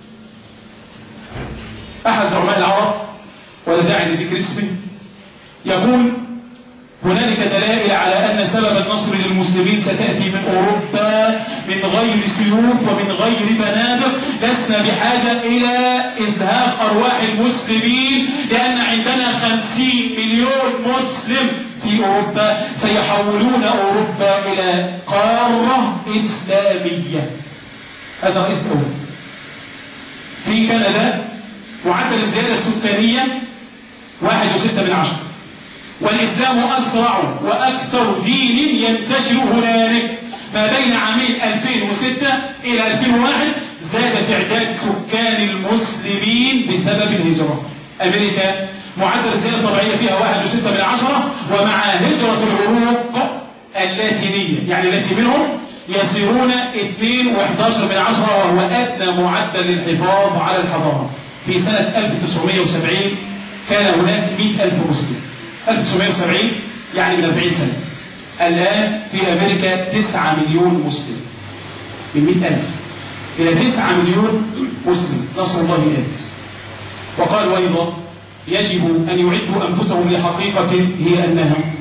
أحد زعماء العرب ولا داعي لذكر اسمه يقول هنالك دلائل على أن سبب النصر للمسلمين ستأتي من أوروبا من غير سيوف ومن غير بنادق. لسنا بحاجة إلى إزهاق أرواح المسلمين لأن عندنا 50 مليون مسلم في أوروبا سيحولون أوروبا إلى قارة إسلامية. هذا رئيس أول. في كندا معدل الزيادة السكانية 1.6، والإسلام أسرع وأكثر دين ينتشر هنالك. ما بين عامين 2006 إلى 2001 زاد تعداد سكان المسلمين بسبب الهجرة. أمريكا معدل الزيادة الطبيعية فيها 1.6، ومع هجرة العروق اللاتينية يعني التي منهم يصيرون 2.11، وهو أدنى معدل للحفاظ على الحضارة. في سنة 1970 كان هناك 100,000 مسلم. 1970 يعني من 40 سنة. الآن في أمريكا 9 مليون مسلم، من 100,000 إلى 9 مليون مسلم. نصر الله آت. وقال أيضا يجب أن يعدوا أنفسهم لحقيقة هي أنهم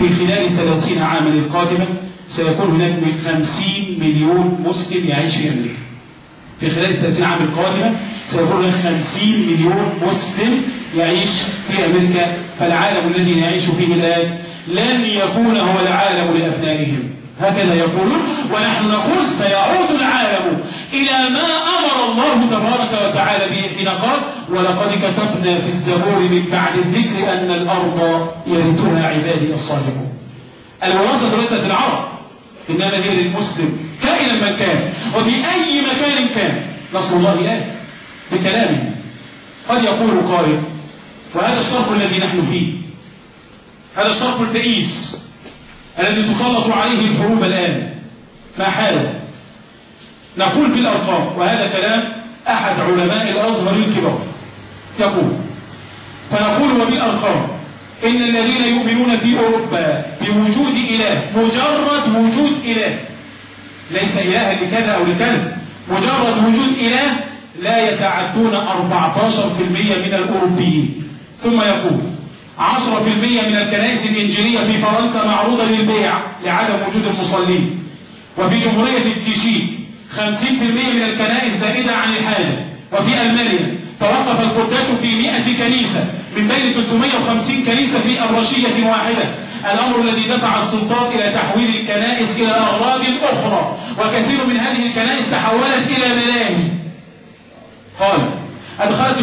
في خلال 30 عاما القادمة سيكون هناك من 50 مليون مسلم يعيش في أمريكا. في خلال 30 عام القادمة سيكون هناك 50 مليون مسلم يعيش في أمريكا. فالعالم الذي نعيش فيه الآن لن يكون هو العالم لأبنائهم، هكذا يقولون، ونحن نقول سيعود العالم إلى ما أمر الله تبارك وتعالى به حين قال: ولقد كتبنا في الزبور من بعد الذكر أن الأرض يرثها عبادي الصالحون. الوراثة ليست للعرب، إنما هي للمسلم كائنا من كان وبأي مكان كان. نصر الله الآن بكلامه. قد يقول قائل: وهذا الشرق الذي نحن فيه، هذا الشرق البئيس الذي تسلط عليه الحروب الآن، ما حاله؟ نقول بالأرقام، وهذا كلام أحد علماء الأزهر الكبار يقول، فنقول وبالأرقام: إن الذين يؤمنون في أوروبا بوجود إله، مجرد وجود إله، ليس إلها لكذا أو لكذا، مجرد وجود إله، لا يتعدون 14% من الأوروبيين. ثم يقول: 10% من الكنائس الإنجيلية في فرنسا معروضة للبيع لعدم وجود المصلين. وفي جمهورية التشيك 50% من الكنائس زائدة عن الحاجة. وفي ألمانيا توقف القداس في 100 كنيسة من بين 350 كنيسة في الرشية واحدة، الأمر الذي دفع السلطات إلى تحويل الكنائس إلى أغراض أخرى، وكثير من هذه الكنائس تحولت إلى ملاهي. قال: دخلت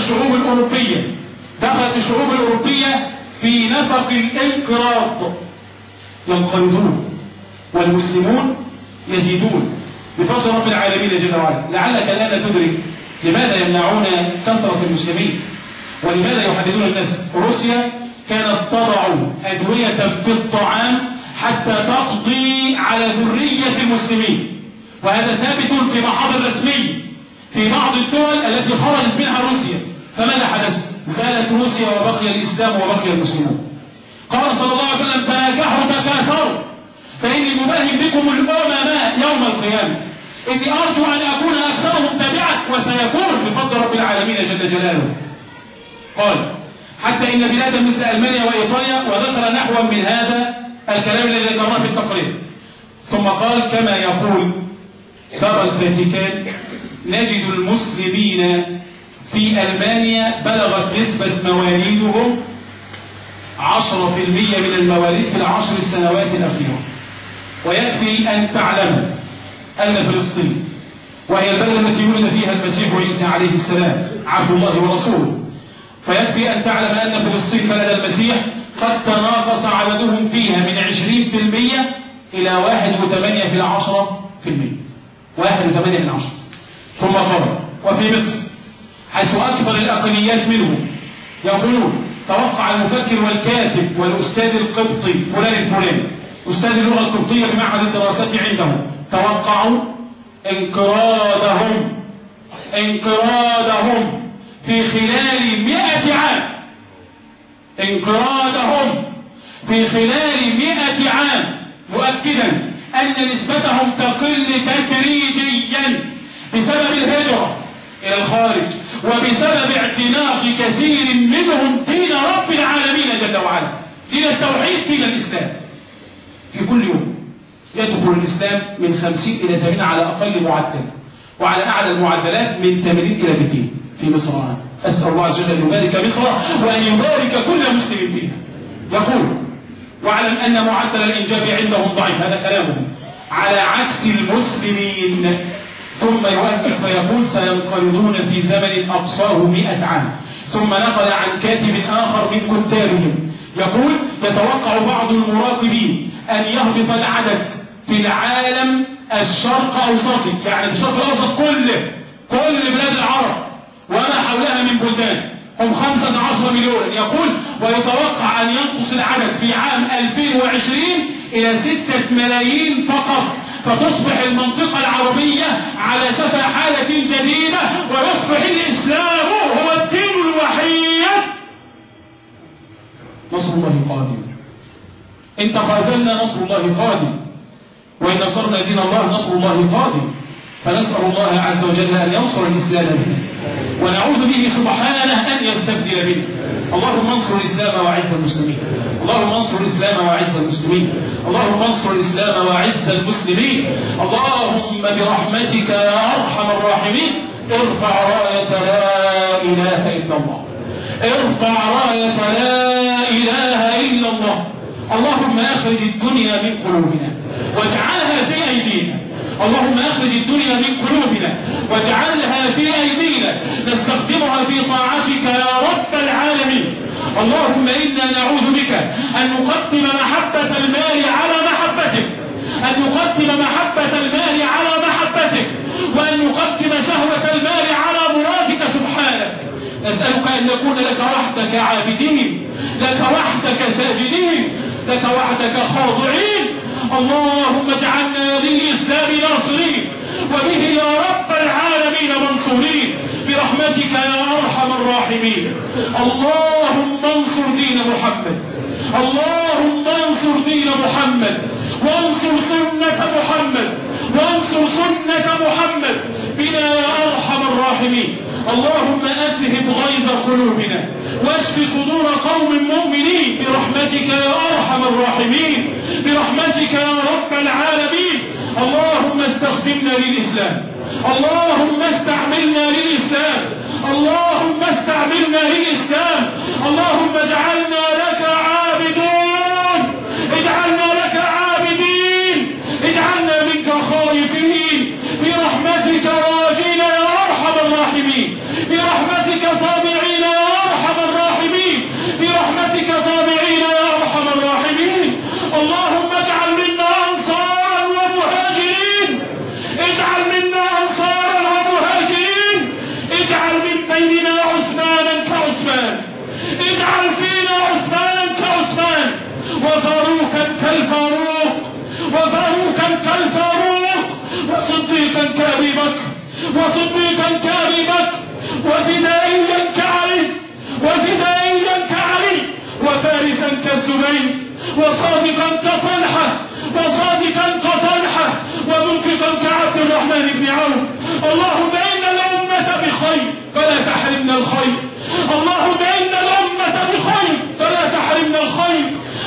الشعوب الأوروبية في نفق الانقراض، ينقرضون والمسلمون يزيدون بفضل رب العالمين جل وعلا. لعلك الآن تدرك لماذا يمنعون كثرة المسلمين ولماذا يحددون الناس. روسيا كانت تضع أدوية في الطعام حتى تقضي على ذرية المسلمين، وهذا ثابت في محاضر رسمي في بعض الدول التي خرجت منها روسيا. فماذا حدث؟ زالت روسيا وبقي الإسلام وبقي المسلمون. قال صلى الله عليه وسلم: تناكحوا تكاثروا فإني مباهٍ بكم الأمماء يوم القيامة. إني أرجو أن أكون أكثرهم تابعا، وسيكون بفضل رب العالمين جل جلاله. قال: حتى إن بلادا مثل ألمانيا وإيطاليا، وذكر نحوا من هذا الكلام الذي ذكرناه في التقرير. ثم قال: كما يقول بابا الفاتيكان، نجد المسلمين في ألمانيا بلغت نسبة مواليدهم 10% من المواليد في ال10 سنوات الأخيرة. ويكفي أن تعلم أن فلسطين، وهي البلد التي ولد فيها المسيح عيسى عليه السلام عبد الله ورسوله، ويكفي أن تعلم أن فلسطين بلد المسيح قد تناقص عددهم فيها من 20% إلى 1.8%. 1.8%. ثم قال: وفي مصر حيث أكبر الأقليات منهم يقولون، توقع المفكر والكاتب والأستاذ القبطي فلان الفلاني أستاذ اللغة القبطية بمعهد الدراسات عندهم، توقعوا انقراضهم في خلال 100 عام، انقراضهم في خلال 100 عام، مؤكدا أن نسبتهم تقل تدريجيا بسبب الهجرة إلى الخارج، وبسبب اعتناق كثير منهم دين رب العالمين جل وعلا، دين التوحيد، دين الإسلام. في كل يوم يدخل الإسلام من 50 إلى 80 على أقل معدل، وعلى أعلى المعدلات من 80 إلى 200 في مصر. أسأل الله عز وجل أن يبارك مصر وأن يبارك كل مسلم فيها. يقول: واعلم أن معدل الإنجاب عندهم ضعيف، هذا كلامهم، على عكس المسلمين. ثم يؤكد فيقول: سينقرضون في زمن أقصاه 100 عام. ثم نقل عن كاتب آخر من كتابهم يقول: يتوقع بعض المراقبين أن يهبط العدد في العالم الشرق أوسطي، يعني في الشرق الأوسط كله، كل بلاد العرب وما حولها من بلدان، هم 15 مليون. يقول: ويتوقع أن ينقص العدد في عام 2020 إلى 6 ملايين فقط، فتصبح المنطقة العربية على شفا حالة جديدة، ويصبح الإسلام هو الدين الوحيد. نصر الله قادم، إن تخاذلنا نصر الله قادم، وإن نصرنا دين الله نصر الله قادم. فنسأل الله عز وجل أن ينصر الإسلام بنا، ونعوذ به سبحانه أن يستبدل بنا. اللهم انصر الإسلام وأعز المسلمين. اللهم انصر الإسلام وأعز المسلمين. اللهم انصر الإسلام وأعز المسلمين. اللهم برحمتك يا أرحم الراحمين ارفع راية لا إله إلا الله. ارفع راية لا إله إلا الله. اللهم أخرج الدنيا من قلوبنا واجعلها في أيدينا. اللهم أخرج الدنيا من قلوبنا واجعلها في أيدينا نستخدمها في طاعتك يا رب العالمين. اللهم إنا نعوذ بك أن نقدم محبة المال على محبتك، أن نقدم محبة المال على محبتك، وأن نقدم شهوة المال على مرادك سبحانك. نسألك أن نكون لك وحدك عابدين، لك وحدك ساجدين، لك وحدك خاضعين. اللهم اجعلنا للإسلام ناصرين وبه يا رب العالمين منصورين برحمتك يا أرحم الراحمين. اللهم انصر دين محمد، اللهم انصر دين محمد، وانصر سنة محمد، وانصر سنة محمد بنا يا أرحم الراحمين. اللهم أذهب غيظ قلوبنا واشف صدور قوم مؤمنين برحمتك يا أرحم الراحمين، برحمتك يا رب العالمين. اللهم استخدمنا للإسلام، اللهم استعملنا للإسلام، اللهم استعملنا للإسلام. اللهم اجعلنا لك عابدون، اجعلنا لك عابدين، اجعلنا منك خائفين برحمتك راجين يا أرحم الراحمين، برحمتك طامعين يا أرحم الراحمين، برحمتك طامعين يا أرحم الراحمين. اللهم اجعل منا أنصارا ومهاجرين، اجعل منا أنصارا ومهاجرين، اجعل من بيننا عثمانا كعثمان، اجعل فينا عثمانا كعثمان، وفاروقا كالفاروق، وفاروقا كالفاروق، وصديقا كأبي بكر، وصديقا كأبي بكر، وفدائيا كعلي، وفدائيا كعلي، وفارسا كالزبير، وصادقا كطلحة، وصادقا كطلحة، ومنفقا كعبد الرحمن بن عوف. اللهم إن الأمة بخير فلا تحرمنا الخير، اللهم إن الأمة بخير فلا تحرمنا الخير.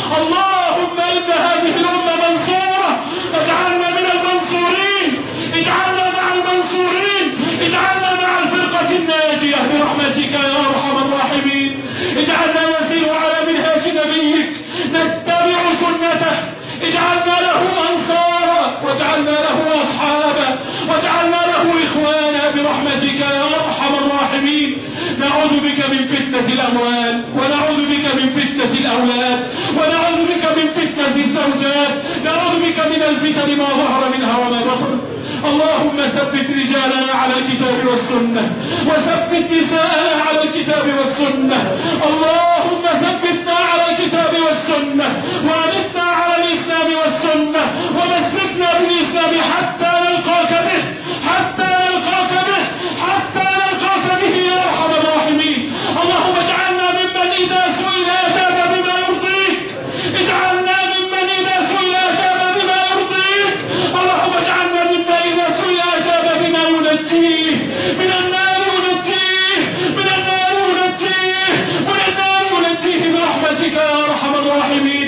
اللهم إن هذه الأمة منصورة فاجعلنا من المنصورين، اجعلنا مع المنصورين، اجعلنا مع الفرقة الناجية برحمتك يا أرحم الراحمين. اجعلنا نسير على منهاج نبيك نتبع سنته، اجعلنا له أنصارا واجعلنا له أصحابا واجعلنا له إخوانا برحمتك يا أرحم الراحمين. نعوذ بك من فتنة الأموال، ونعوذ بك من فتنة الأولاد، ونعوذ بك من فتنة الزوجات، نعوذ بك من الفتن ما ظهر منها وما بطن. اللهم ثبت رجالنا على الكتاب والسنة، وثبت نساءنا على الكتاب والسنة. اللهم ثبتنا على الكتاب والسنة، وأمتنا على الإسلام والسنة، ومسكنا بالإسلام حتى نلقاك به، حتى نلقاك به، حتى نلقاك به يا أرحم الراحمين. اللهم اجعلنا ممن إذا سئل أجاب بما يرضيك، اجعلنا ممن إذا سئل أجاب بما يرضيك. اللهم اجعلنا ممن إذا سئل أجاب بما ينجيه من النار، ينجيه من النار، ينجيه من النار، ينجيه برحمتك يا أرحم الراحمين.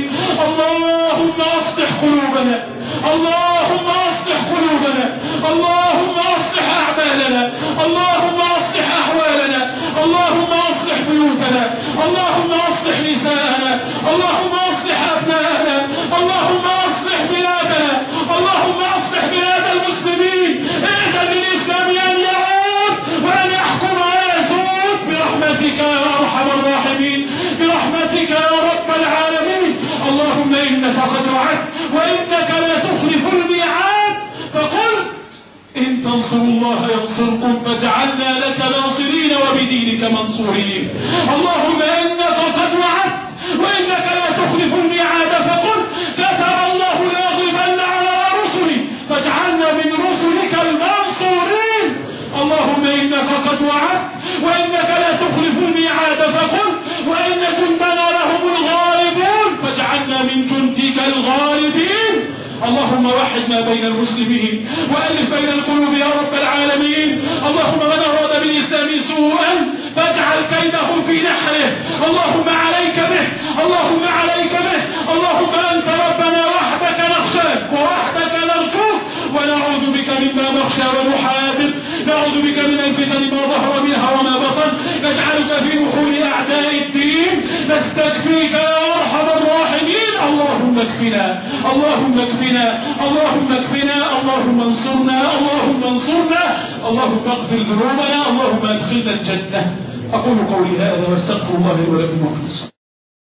اللهم أصلح قلوبنا، اللهم أصلح قلوبنا، اللهم أصلح أعمالنا، اللهم أصلح أحوالنا، اللهم أصلح بيوتنا، اللهم أصلح نساءنا، اللهم أصلح أبناءنا، اللهم أصلح بلادنا، اللهم أصلح بلاد المسلمين. اهدى للإسلام أن يعود وأن يحكم ويسود برحمتك يا أرحم الراحمين، برحمتك يا رب العالمين. اللهم إنك قد وعدت وإنك لا تخلف الميعاد، فقلت إن تنصروا الله ينصركم فاجعلنا لك ناصرين وبدينك منصورين. اللهم إنك قد وعدت وإنك لا تخلف الميعاد، فقلت كتب الله ليغلبن على رسلي فاجعلنا من رسلك المنصورين. اللهم إنك قد وعدت وإنك لا تخلف الميعاد، فقلت وإن جندنا لهم الغالبون فاجعلنا من جندك الغالبين. اللهم وحد ما بين المسلمين وألف بين القلوب يا رب العالمين. اللهم من أراد الإسلام سوءا فاجعل كيده في نحره. اللهم عليك به، اللهم عليك به. اللهم أنت ربنا وحدك نخشاك ووحدك نرجوك، ونعوذ بك مما نخشى ونحاذر. نعوذ بك من الفتن ما ظهر منها وما بطن، نجعلك في نحور أعداء الدين، نستكفيك يا أرحم الراحمين. اللهم اكفنا، اللهم اكفنا، اللهم اكفنا، اللهم انصرنا، اللهم انصرنا، اللهم اغفر ذنوبنا، اللهم ادخلنا الجنة. أقول قولي هذا واستغفر الله لي ولكم.